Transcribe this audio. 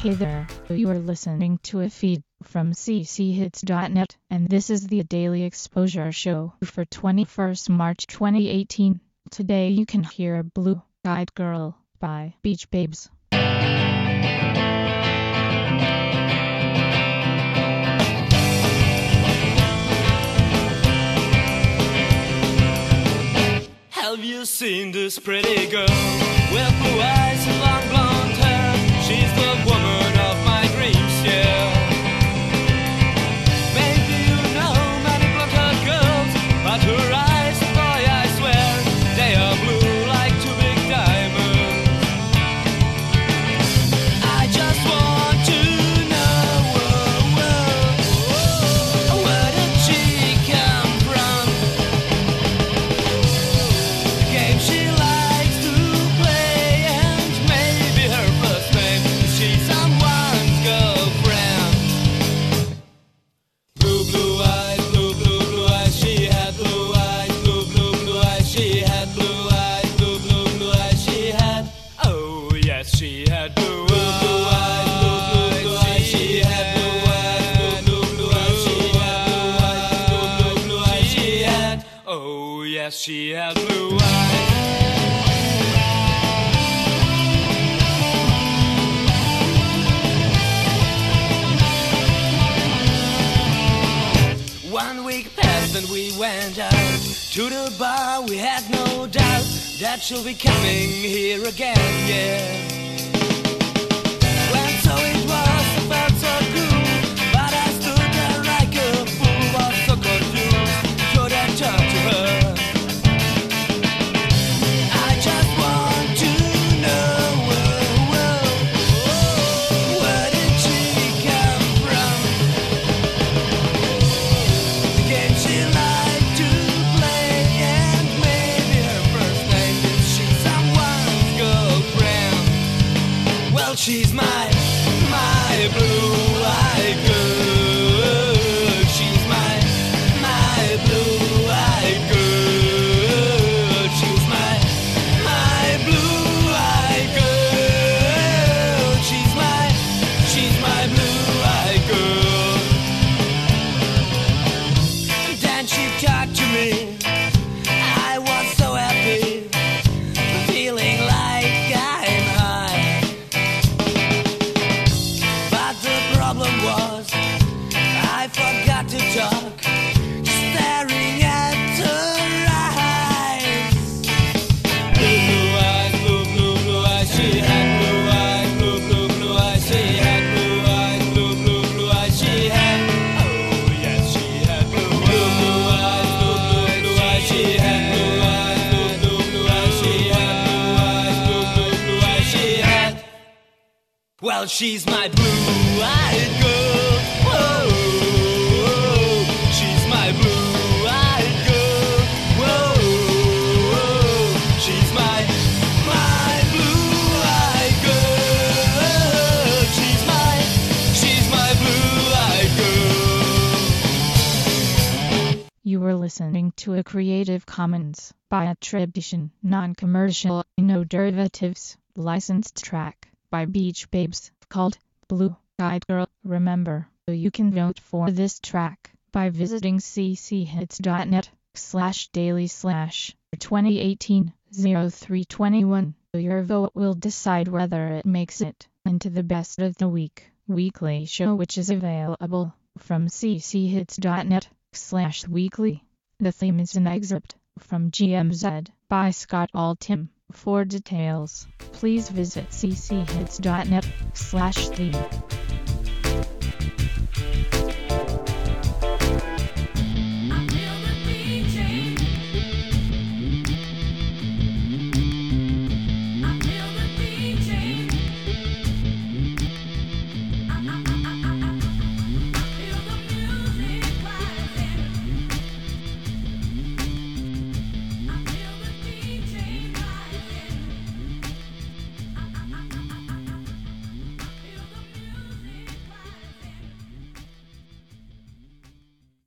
Hey there, you are listening to a feed from cchits.net, and this is the Daily Exposure Show for 21st March 2018. Today you can hear Blue Eyed Girl by Beach Babes. Have you seen this pretty girl with blue eyes and long blonde hair? She's the woman of my dreams, yeah. Maybe you know many blonde-haired girls, but her eyes, boy, I swear, they are blue like two big diamonds. I just want to know, where did she come from? Game she likes to play, and maybe her first name is she's someone's girlfriend. Blue eyes, blue eyes, she had blue eyes, blue eyes, she had blue eyes, blue eyes, she had. Oh yes, she had blue eyes, blue eyes, she had blue eyes, blue eyes, she had blue eyes, she had. Oh yes, she had blue eyes. One week passed and we went out to the bar. We had no doubt that she'll be coming here again, yeah. When so it was, I felt so cool, but I stood there like a fool, was so confused, couldn't talk to her. I just want to know, where did she come from? The game she liked to play, and maybe her first name is she's someone's girlfriend. Well, she's my blue-eyed girl. She's my blue-eyed girl. She's my blue-eyed girl. She's my blue-eyed girl. Then she talked to me. I was so happy, feeling like I'm high. But the problem was, I forgot to talk, staring at her eyes. Blue eyes, blue eyes, she had blue eyes, blue eyes, she had blue eyes, blue eyes, she had. Oh yes, she had blue eyes, blue eyes, she had blue eyes, blue eyes, she had blue eyes, she had. Well, she's my blue-eyed girl. Whoa, she's my blue-eyed girl. Whoa, she's my blue-eyed girl. She's my blue-eyed girl. You were listening to a Creative Commons by attribution, non-commercial, no derivatives, licensed track by Beach Babes called Blue Eyed Girl. Remember, you can vote for this track by visiting cchits.net/daily/2018-0321. Your vote will decide whether it makes it into the Best of the Week weekly show, which is available from cchits.net/weekly. The theme is an excerpt from GMZ by Scott Altham. For details, please visit cchits.net/theme.